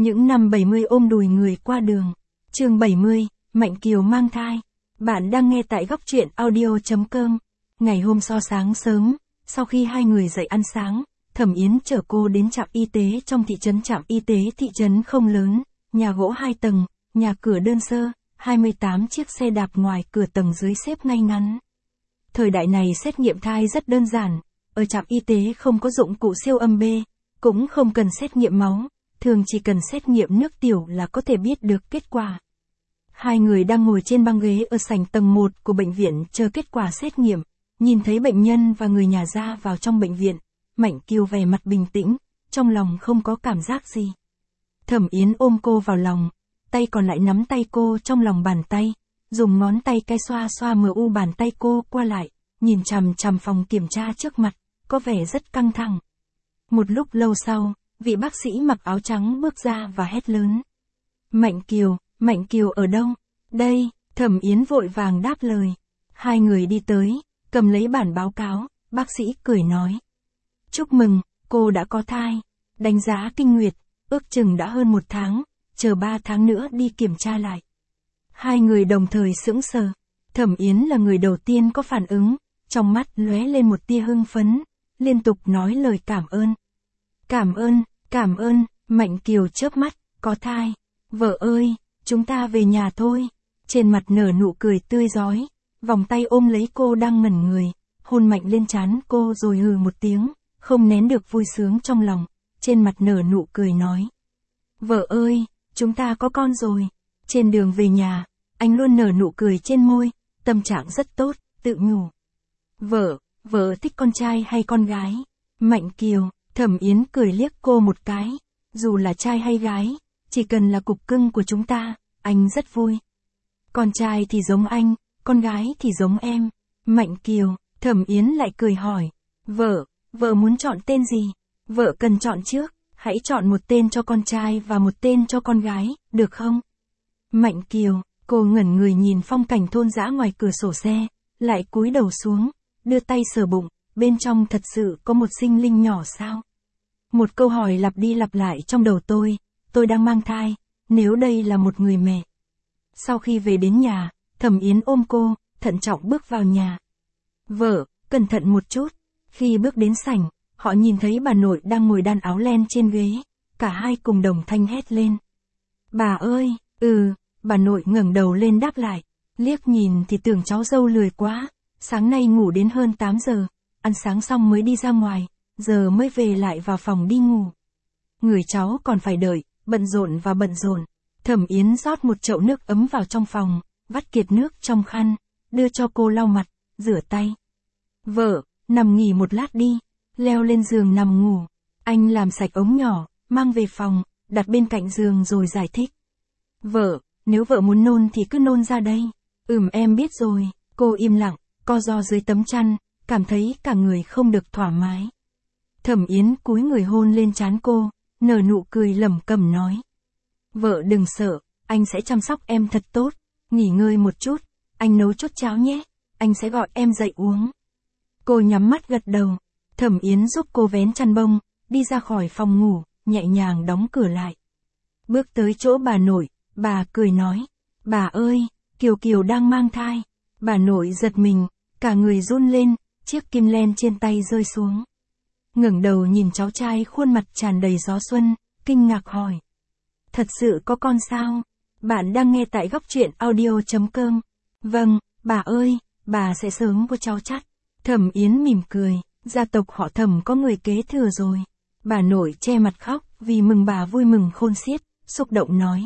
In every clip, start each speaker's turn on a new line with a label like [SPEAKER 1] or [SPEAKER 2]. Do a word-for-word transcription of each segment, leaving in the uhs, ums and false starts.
[SPEAKER 1] Những năm bảy mươi ôm đùi người qua đường. Chương bảy mươi, Mạnh Kiều mang thai. Bạn đang nghe tại góc truyện audio chấm com. Ngày hôm sau sáng sớm, sau khi hai người dậy ăn sáng, Thẩm Yến chở cô đến trạm y tế trong thị trấn. Trạm y tế thị trấn không lớn, nhà gỗ hai tầng, nhà cửa đơn sơ, hai mươi tám chiếc xe đạp ngoài cửa tầng dưới xếp ngay ngắn. Thời đại này xét nghiệm thai rất đơn giản, ở trạm y tế không có dụng cụ siêu âm B, cũng không cần xét nghiệm máu, thường chỉ cần xét nghiệm nước tiểu là có thể biết được kết quả. Hai người đang ngồi trên băng ghế ở sảnh tầng một của bệnh viện chờ kết quả xét nghiệm, nhìn thấy bệnh nhân và người nhà ra vào trong bệnh viện, Mạnh Kiều vẻ mặt bình tĩnh, trong lòng không có cảm giác gì. Thẩm Yến ôm cô vào lòng, tay còn lại nắm tay cô trong lòng bàn tay, dùng ngón tay cái xoa xoa mờ u bàn tay cô qua lại, nhìn chằm chằm phòng kiểm tra trước mặt, có vẻ rất căng thẳng. Một lúc lâu sau, vị bác sĩ mặc áo trắng bước ra và hét lớn. Mạnh Kiều, Mạnh Kiều ở đâu? Đây, Thẩm Yến vội vàng đáp lời. Hai người đi tới, cầm lấy bản báo cáo, bác sĩ cười nói. Chúc mừng, cô đã có thai. Đánh giá kinh nguyệt, ước chừng đã hơn một tháng, chờ ba tháng nữa đi kiểm tra lại. Hai người đồng thời sững sờ. Thẩm Yến là người đầu tiên có phản ứng, trong mắt lóe lên một tia hưng phấn, liên tục nói lời cảm ơn. Cảm ơn, cảm ơn, Mạnh Kiều chớp mắt, có thai. Vợ ơi, chúng ta về nhà thôi. Trên mặt nở nụ cười tươi rói, vòng tay ôm lấy cô đang ngẩn người, hôn mạnh lên trán cô rồi hừ một tiếng, không nén được vui sướng trong lòng, trên mặt nở nụ cười nói. Vợ ơi, chúng ta có con rồi. Trên đường về nhà, anh luôn nở nụ cười trên môi, tâm trạng rất tốt, tự nhủ. Vợ, vợ thích con trai hay con gái? Mạnh Kiều, Thẩm Yến cười liếc cô một cái, dù là trai hay gái, chỉ cần là cục cưng của chúng ta, anh rất vui. Con trai thì giống anh, con gái thì giống em. Mạnh Kiều, Thẩm Yến lại cười hỏi. Vợ, vợ muốn chọn tên gì? Vợ cần chọn trước, hãy chọn một tên cho con trai và một tên cho con gái, được không? Mạnh Kiều, cô ngẩn người nhìn phong cảnh thôn dã ngoài cửa sổ xe, lại cúi đầu xuống, đưa tay sờ bụng, bên trong thật sự có một sinh linh nhỏ sao? Một câu hỏi lặp đi lặp lại trong đầu tôi, tôi đang mang thai, nếu đây là một người mẹ. Sau khi về đến nhà, Thẩm Yến ôm cô, thận trọng bước vào nhà. Vợ, cẩn thận một chút. Khi bước đến sảnh, họ nhìn thấy bà nội đang ngồi đan áo len trên ghế, cả hai cùng đồng thanh hét lên. Bà ơi, ừ, bà nội ngẩng đầu lên đáp lại, liếc nhìn thì tưởng cháu dâu lười quá, sáng nay ngủ đến hơn tám giờ, ăn sáng xong mới đi ra ngoài, giờ mới về lại vào phòng đi ngủ. Người cháu còn phải đợi, bận rộn và bận rộn. Thẩm Yến rót một chậu nước ấm vào trong phòng, vắt kiệt nước trong khăn, đưa cho cô lau mặt, rửa tay. Vợ, nằm nghỉ một lát đi, leo lên giường nằm ngủ. Anh làm sạch ống nhỏ, mang về phòng, đặt bên cạnh giường rồi giải thích. Vợ, nếu vợ muốn nôn thì cứ nôn ra đây. Ừm em biết rồi. Cô im lặng, co ro dưới tấm chăn, cảm thấy cả người không được thoải mái. Thẩm Yến cúi người hôn lên trán cô, nở nụ cười lẩm cẩm nói. Vợ đừng sợ, anh sẽ chăm sóc em thật tốt, nghỉ ngơi một chút, anh nấu chút cháo nhé, anh sẽ gọi em dậy uống. Cô nhắm mắt gật đầu, Thẩm Yến giúp cô vén chăn bông, đi ra khỏi phòng ngủ, nhẹ nhàng đóng cửa lại. Bước tới chỗ bà nội, bà cười nói, bà ơi, Kiều Kiều đang mang thai. Bà nội giật mình, cả người run lên, chiếc kim len trên tay rơi xuống. Ngẩng đầu nhìn cháu trai khuôn mặt tràn đầy gió xuân, kinh ngạc hỏi. Thật sự có con sao? Bạn đang nghe tại góc truyện audio chấm com. Vâng, bà ơi, bà sẽ sớm có cháu chắc. Thẩm Yến mỉm cười, gia tộc họ Thẩm có người kế thừa rồi. Bà nội che mặt khóc vì mừng bà vui mừng khôn xiết, xúc động nói.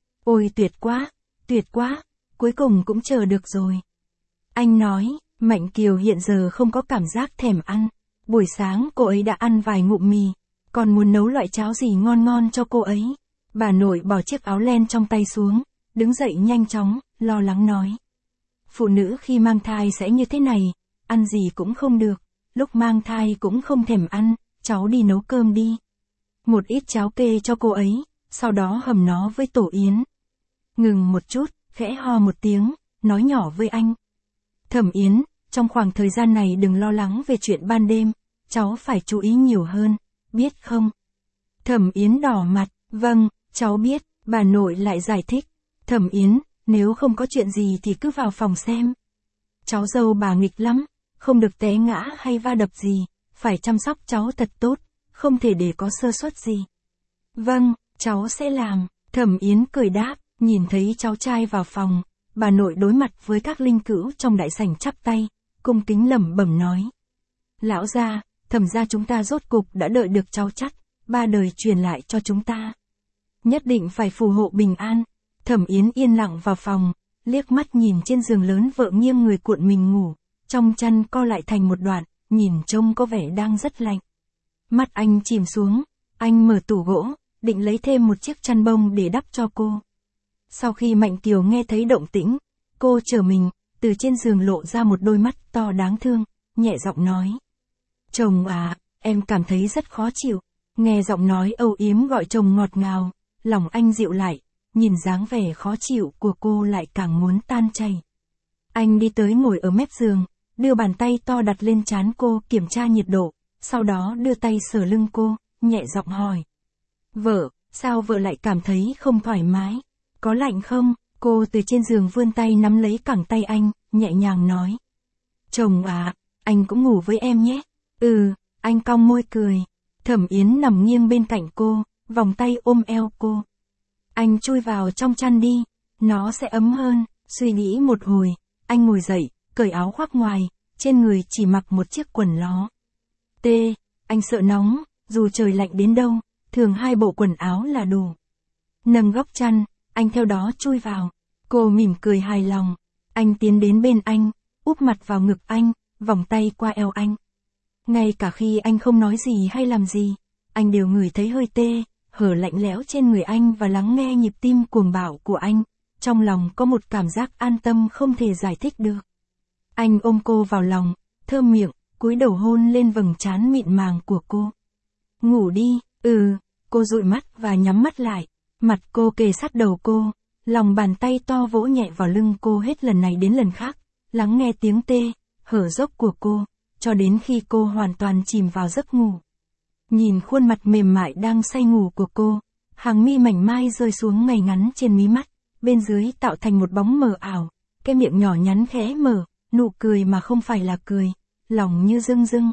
[SPEAKER 1] Ôi tuyệt quá, tuyệt quá, cuối cùng cũng chờ được rồi. Anh nói, Mạnh Kiều hiện giờ không có cảm giác thèm ăn. Buổi sáng cô ấy đã ăn vài ngụm mì, còn muốn nấu loại cháo gì ngon ngon cho cô ấy. Bà nội bỏ chiếc áo len trong tay xuống, đứng dậy nhanh chóng, lo lắng nói. Phụ nữ khi mang thai sẽ như thế này, ăn gì cũng không được, lúc mang thai cũng không thèm ăn, cháu đi nấu cơm đi. Một ít cháo kê cho cô ấy, sau đó hầm nó với tổ yến. Ngừng một chút, khẽ ho một tiếng, nói nhỏ với anh. Thẩm Yến, trong khoảng thời gian này đừng lo lắng về chuyện ban đêm, cháu phải chú ý nhiều hơn, biết không? Thẩm Yến đỏ mặt, vâng, Cháu biết, bà nội lại giải thích. Thẩm Yến, nếu không có chuyện gì thì cứ vào phòng xem. Cháu dâu bà nghịch lắm, không được té ngã hay va đập gì, phải chăm sóc cháu thật tốt, không thể để có sơ suất gì. Vâng, cháu sẽ làm, Thẩm Yến cười đáp, nhìn thấy cháu trai vào phòng, bà nội đối mặt với các linh cữu trong đại sảnh chắp tay, cung kính lẩm bẩm nói. Lão gia, Thẩm gia chúng ta rốt cục đã đợi được cháu chắc, ba đời truyền lại cho chúng ta. Nhất định phải phù hộ bình an. Thẩm Yến yên lặng vào phòng, liếc mắt nhìn trên giường lớn vợ nghiêng người cuộn mình ngủ, trong chăn co lại thành một đoạn, nhìn trông có vẻ đang rất lạnh. Mắt anh chìm xuống, anh mở tủ gỗ, định lấy thêm một chiếc chăn bông để đắp cho cô. Sau khi Mạnh Kiều nghe thấy động tĩnh, cô trở mình, từ trên giường lộ ra một đôi mắt to đáng thương, nhẹ giọng nói. Chồng à, em cảm thấy rất khó chịu. Nghe giọng nói âu yếm gọi chồng ngọt ngào, lòng anh dịu lại, nhìn dáng vẻ khó chịu của cô lại càng muốn tan chảy. Anh đi tới ngồi ở mép giường, đưa bàn tay to đặt lên trán cô kiểm tra nhiệt độ, sau đó đưa tay sờ lưng cô, nhẹ giọng hỏi. Vợ, sao vợ lại cảm thấy không thoải mái? Có lạnh không? Cô từ trên giường vươn tay nắm lấy cẳng tay anh, nhẹ nhàng nói. Chồng à, anh cũng ngủ với em nhé. Ừ, anh cong môi cười. Thẩm Yến nằm nghiêng bên cạnh cô, vòng tay ôm eo cô. Anh chui vào trong chăn đi, nó sẽ ấm hơn. Suy nghĩ một hồi, anh ngồi dậy, cởi áo khoác ngoài, trên người chỉ mặc một chiếc quần ló. T, anh sợ nóng, dù trời lạnh đến đâu, thường hai bộ quần áo là đủ. Nâng góc chăn, anh theo đó chui vào. Cô mỉm cười hài lòng. Anh tiến đến bên anh, úp mặt vào ngực anh, vòng tay qua eo anh. Ngay cả khi anh không nói gì hay làm gì, anh đều ngửi thấy hơi tê, hở lạnh lẽo trên người anh và lắng nghe nhịp tim cuồng bạo của anh. Trong lòng có một cảm giác an tâm không thể giải thích được. Anh ôm cô vào lòng, thơm miệng, cúi đầu hôn lên vầng trán mịn màng của cô. Ngủ đi, ừ, cô dụi mắt và nhắm mắt lại, mặt cô kề sát đầu cô, lòng bàn tay to vỗ nhẹ vào lưng cô hết lần này đến lần khác, lắng nghe tiếng tê, hở dốc của cô, cho đến khi cô hoàn toàn chìm vào giấc ngủ. Nhìn khuôn mặt mềm mại đang say ngủ của cô, hàng mi mảnh mai rơi xuống ngay ngắn trên mí mắt, bên dưới tạo thành một bóng mờ ảo, cái miệng nhỏ nhắn khẽ mở, nụ cười mà không phải là cười, lòng như rưng rưng.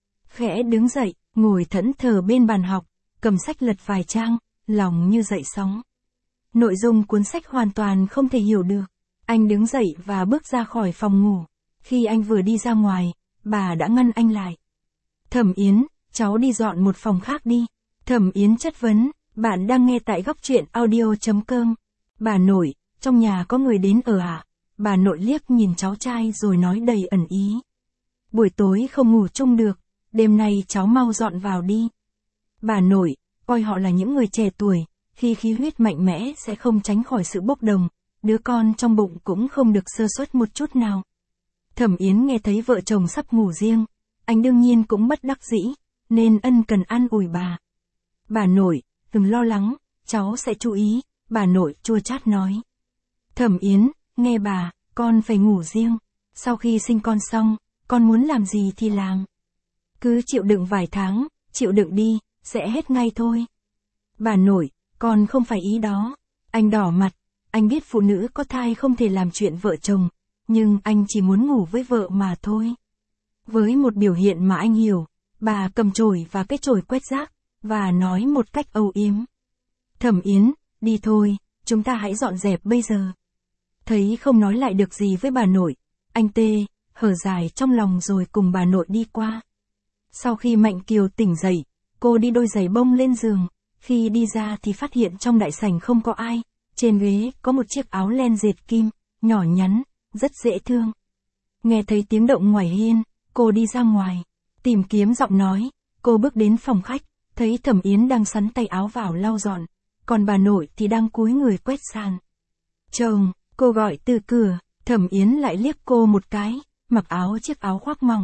[SPEAKER 1] Khẽ đứng dậy, ngồi thẫn thờ bên bàn học, cầm sách lật vài trang, lòng như dậy sóng. Nội dung cuốn sách hoàn toàn không thể hiểu được. Anh đứng dậy và bước ra khỏi phòng ngủ. Khi anh vừa đi ra ngoài, bà đã ngăn anh lại. Thẩm Yến, cháu đi dọn một phòng khác đi. Thẩm Yến chất vấn, bạn đang nghe tại góc truyện audio chấm com. Bà nội, trong nhà có người đến ở ạ? À? Bà nội liếc nhìn cháu trai rồi nói đầy ẩn ý. Buổi tối không ngủ chung được, đêm nay cháu mau dọn vào đi. Bà nội, coi họ là những người trẻ tuổi, khi khí huyết mạnh mẽ sẽ không tránh khỏi sự bốc đồng, đứa con trong bụng cũng không được sơ suất một chút nào. Thẩm Yến nghe thấy vợ chồng sắp ngủ riêng, anh đương nhiên cũng bất đắc dĩ, nên ân cần an ủi bà. Bà nội, đừng lo lắng, cháu sẽ chú ý, bà nội chua chát nói. Thẩm Yến, nghe bà, con phải ngủ riêng, sau khi sinh con xong, con muốn làm gì thì làm. Cứ chịu đựng vài tháng, chịu đựng đi, sẽ hết ngay thôi. Bà nội, con không phải ý đó. Anh đỏ mặt, anh biết phụ nữ có thai không thể làm chuyện vợ chồng, nhưng anh chỉ muốn ngủ với vợ mà thôi. Với một biểu hiện mà anh hiểu, bà cầm chổi và cái chổi quét rác, và nói một cách âu yếm. Thẩm Yến, đi thôi, chúng ta hãy dọn dẹp bây giờ. Thấy không nói lại được gì với bà nội, anh tê, hở dài trong lòng rồi cùng bà nội đi qua. Sau khi Mạnh Kiều tỉnh dậy, cô đi đôi giày bông lên giường, khi đi ra thì phát hiện trong đại sảnh không có ai, trên ghế có một chiếc áo len dệt kim, nhỏ nhắn, rất dễ thương. Nghe thấy tiếng động ngoài hiên, cô đi ra ngoài, tìm kiếm giọng nói, cô bước đến phòng khách, thấy Thẩm Yến đang sắn tay áo vào lau dọn, còn bà nội thì đang cúi người quét sàn. Chồng, cô gọi từ cửa, Thẩm Yến lại liếc cô một cái, mặc áo chiếc áo khoác mỏng.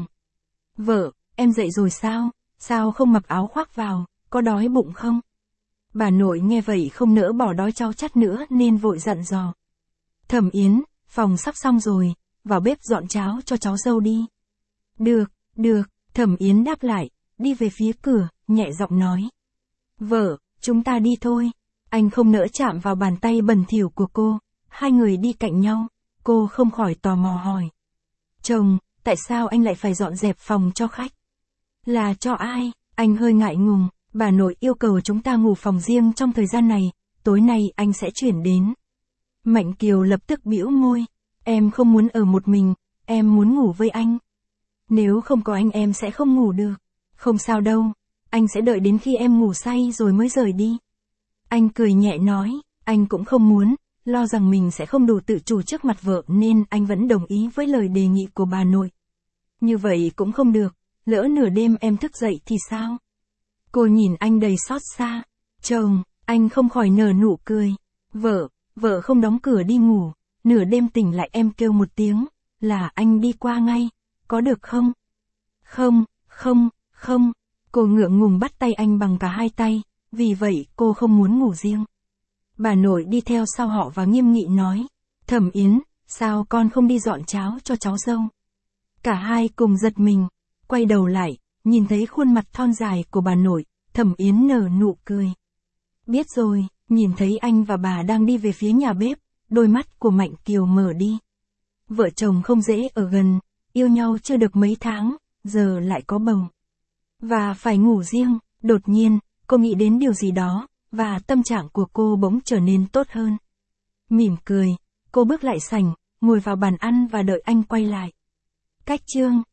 [SPEAKER 1] Vợ, em dậy rồi sao, sao không mặc áo khoác vào, có đói bụng không? Bà nội nghe vậy không nỡ bỏ đói cháu chắt nữa nên vội dặn dò. Thẩm Yến, phòng sắp xong rồi, vào bếp dọn cháo cho cháu dâu đi. Được, được, Thẩm Yến đáp lại, đi về phía cửa, nhẹ giọng nói. Vợ, chúng ta đi thôi. Anh Anh không nỡ chạm vào bàn tay bẩn thỉu của cô, hai người đi cạnh nhau, cô không khỏi tò mò hỏi. Chồng, tại sao anh lại phải dọn dẹp phòng cho khách? Là cho ai? Anh hơi ngại ngùng, bà nội yêu cầu chúng ta ngủ phòng riêng trong thời gian này, tối nay anh sẽ chuyển đến. Mạnh Kiều lập tức bĩu môi, em không muốn ở một mình, em muốn ngủ với anh. Nếu không có anh em sẽ không ngủ được. Không sao đâu, anh sẽ đợi đến khi em ngủ say rồi mới rời đi. Anh cười nhẹ nói, anh cũng không muốn, lo rằng mình sẽ không đủ tự chủ trước mặt vợ nên anh vẫn đồng ý với lời đề nghị của bà nội. Như vậy cũng không được, lỡ nửa đêm em thức dậy thì sao? Cô nhìn anh đầy xót xa. Chồng, anh không khỏi nở nụ cười. Vợ, vợ không đóng cửa đi ngủ, nửa đêm tỉnh lại em kêu một tiếng, là anh đi qua ngay, có được không? Không, không, không. Cô ngượng ngùng bắt tay anh bằng cả hai tay, vì vậy cô không muốn ngủ riêng. Bà nội đi theo sau họ và nghiêm nghị nói, Thẩm Yến, sao con không đi dọn cháo cho cháu dâu? Cả hai cùng giật mình, quay đầu lại, nhìn thấy khuôn mặt thon dài của bà nội, Thẩm Yến nở nụ cười. Biết rồi, nhìn thấy anh và bà đang đi về phía nhà bếp, đôi mắt của Mạnh Kiều mở đi. Vợ chồng không dễ ở gần, yêu nhau chưa được mấy tháng, giờ lại có bầu. Và phải ngủ riêng, đột nhiên, cô nghĩ đến điều gì đó, và tâm trạng của cô bỗng trở nên tốt hơn. Mỉm cười, cô bước lại sảnh, ngồi vào bàn ăn và đợi anh quay lại. Cách chương